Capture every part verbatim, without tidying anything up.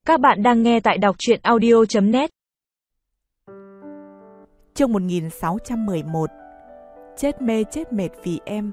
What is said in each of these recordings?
Các bạn đang nghe tại đọc truyện audio chấm net. Chương một nghìn sáu trăm mười một. Chết mê chết mệt vì em.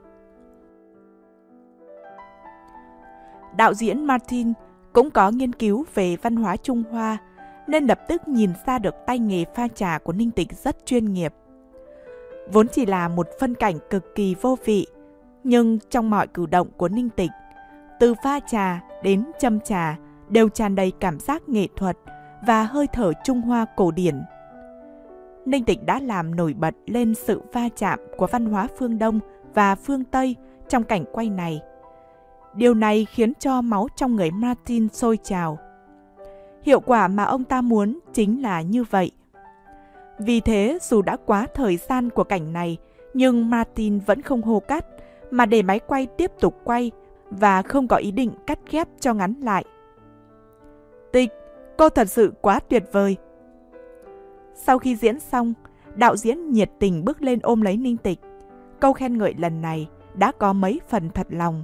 Đạo diễn Martin cũng có nghiên cứu về văn hóa Trung Hoa, nên lập tức nhìn ra được tay nghề pha trà của Ninh Tịch rất chuyên nghiệp. Vốn chỉ là một phân cảnh cực kỳ vô vị, nhưng trong mọi cử động của Ninh Tịch, từ pha trà đến châm trà, đều tràn đầy cảm giác nghệ thuật và hơi thở Trung Hoa cổ điển. Ninh Tịch đã làm nổi bật lên sự va chạm của văn hóa phương Đông và phương Tây trong cảnh quay này. Điều này khiến cho máu trong người Martin sôi trào. Hiệu quả mà ông ta muốn chính là như vậy. Vì thế, dù đã quá thời gian của cảnh này, nhưng Martin vẫn không hô cắt, mà để máy quay tiếp tục quay và không có ý định cắt ghép cho ngắn lại. Tịch, cô thật sự quá tuyệt vời. Sau khi diễn xong, đạo diễn nhiệt tình bước lên ôm lấy Ninh Tịch. Câu khen ngợi lần này đã có mấy phần thật lòng.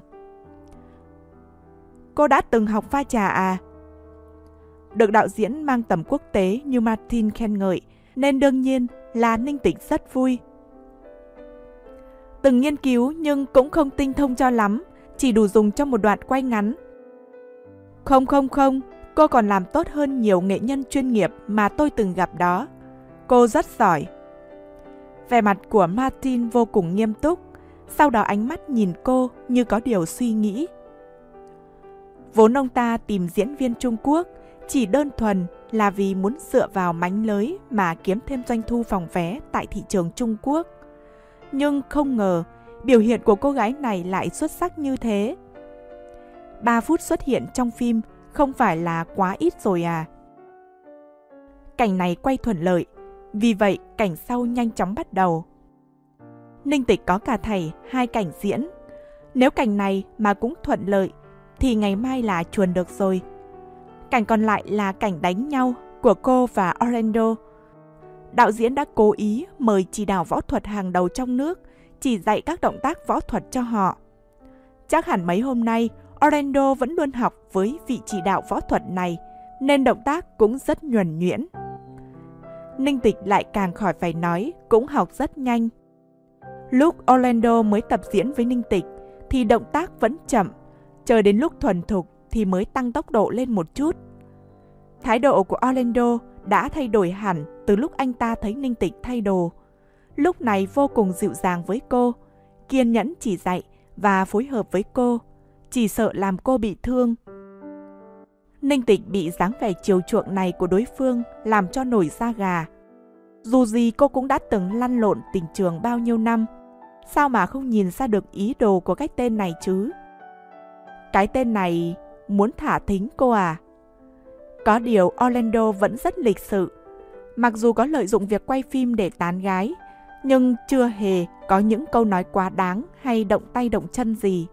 Cô đã từng học pha trà à? Được đạo diễn mang tầm quốc tế như Martin khen ngợi, nên đương nhiên là Ninh Tịch rất vui. Từng nghiên cứu nhưng cũng không tinh thông cho lắm, chỉ đủ dùng trong một đoạn quay ngắn. Không không không, cô còn làm tốt hơn nhiều nghệ nhân chuyên nghiệp mà tôi từng gặp đó. Cô rất giỏi. Vẻ mặt của Martin vô cùng nghiêm túc, sau đó ánh mắt nhìn cô như có điều suy nghĩ. Vốn ông ta tìm diễn viên Trung Quốc chỉ đơn thuần là vì muốn dựa vào mánh lới mà kiếm thêm doanh thu phòng vé tại thị trường Trung Quốc. Nhưng không ngờ, biểu hiện của cô gái này lại xuất sắc như thế. ba phút xuất hiện trong phim không phải là quá ít rồi à? Cảnh này quay thuận lợi, vì vậy cảnh sau nhanh chóng bắt đầu. Ninh Tịch có cả thảy hai cảnh diễn. Nếu cảnh này mà cũng thuận lợi, thì ngày mai là chuồn được rồi. Cảnh còn lại là cảnh đánh nhau của cô và Orlando. Đạo diễn đã cố ý mời chỉ đạo võ thuật hàng đầu trong nước, chỉ dạy các động tác võ thuật cho họ. Chắc hẳn mấy hôm nay, Orlando vẫn luôn học với vị chỉ đạo võ thuật này, nên động tác cũng rất nhuần nhuyễn. Ninh Tịch lại càng khỏi phải nói, cũng học rất nhanh. Lúc Orlando mới tập diễn với Ninh Tịch, thì động tác vẫn chậm, chờ đến lúc thuần thục thì mới tăng tốc độ lên một chút. Thái độ của Orlando đã thay đổi hẳn từ lúc anh ta thấy Ninh Tịch thay đồ. Lúc này vô cùng dịu dàng với cô, kiên nhẫn chỉ dạy và phối hợp với cô, chỉ sợ làm cô bị thương. Ninh Tịch bị dáng vẻ chiều chuộng này của đối phương làm cho nổi da gà. Dù gì cô cũng đã từng lăn lộn tình trường bao nhiêu năm, sao mà không nhìn ra được ý đồ của cái tên này chứ? Cái tên này muốn thả thính cô à? Có điều Orlando vẫn rất lịch sự. Mặc dù có lợi dụng việc quay phim để tán gái, nhưng chưa hề có những câu nói quá đáng hay động tay động chân gì.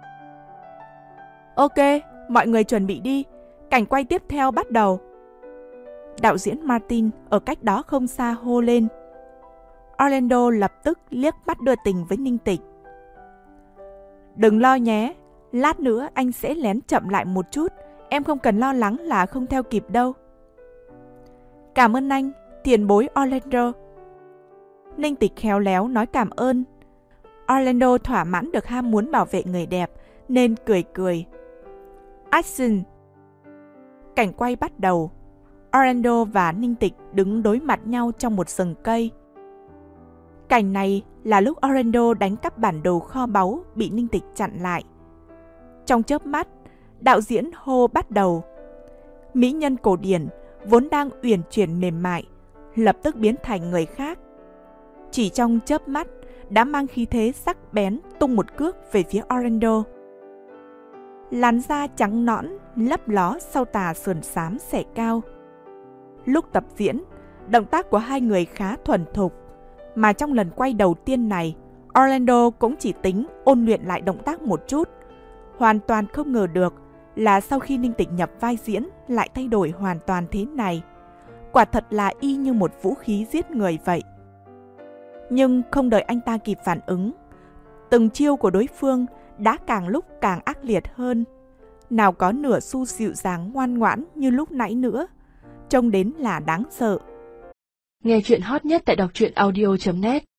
Ok, mọi người chuẩn bị đi. Cảnh quay tiếp theo bắt đầu. Đạo diễn Martin ở cách đó không xa hô lên. Orlando lập tức liếc mắt đưa tình với Ninh Tịch. Đừng lo nhé, lát nữa anh sẽ lén chậm lại một chút. Em không cần lo lắng là không theo kịp đâu. Cảm ơn anh, tiền bối Orlando. Ninh Tịch khéo léo nói cảm ơn. Orlando thỏa mãn được ham muốn bảo vệ người đẹp, nên cười cười. Action! Cảnh quay bắt đầu. Orlando và Ninh Tịch đứng đối mặt nhau trong một rừng cây. Cảnh này là lúc Orlando đánh cắp bản đồ kho báu bị Ninh Tịch chặn lại. Trong chớp mắt, đạo diễn hô bắt đầu. Mỹ nhân cổ điển vốn đang uyển chuyển mềm mại, lập tức biến thành người khác. Chỉ trong chớp mắt đã mang khí thế sắc bén tung một cước về phía Orlando. Làn da trắng nõn lấp ló sau tà sườn xám xẻ cao. Lúc tập diễn, động tác của hai người khá thuần thục, mà trong lần quay đầu tiên này, Orlando cũng chỉ tính ôn luyện lại động tác một chút. Hoàn toàn không ngờ được là sau khi Ninh Tịch nhập vai diễn lại thay đổi hoàn toàn thế này. Quả thật là y như một vũ khí giết người vậy. Nhưng không đợi anh ta kịp phản ứng, từng chiêu của đối phương đã càng lúc càng ác liệt hơn. nào có nửa xu dịu dàng ngoan ngoãn như lúc nãy nữa. Trông đến là đáng sợ. Nghe chuyện hot nhất tại đọc truyện audio chấm net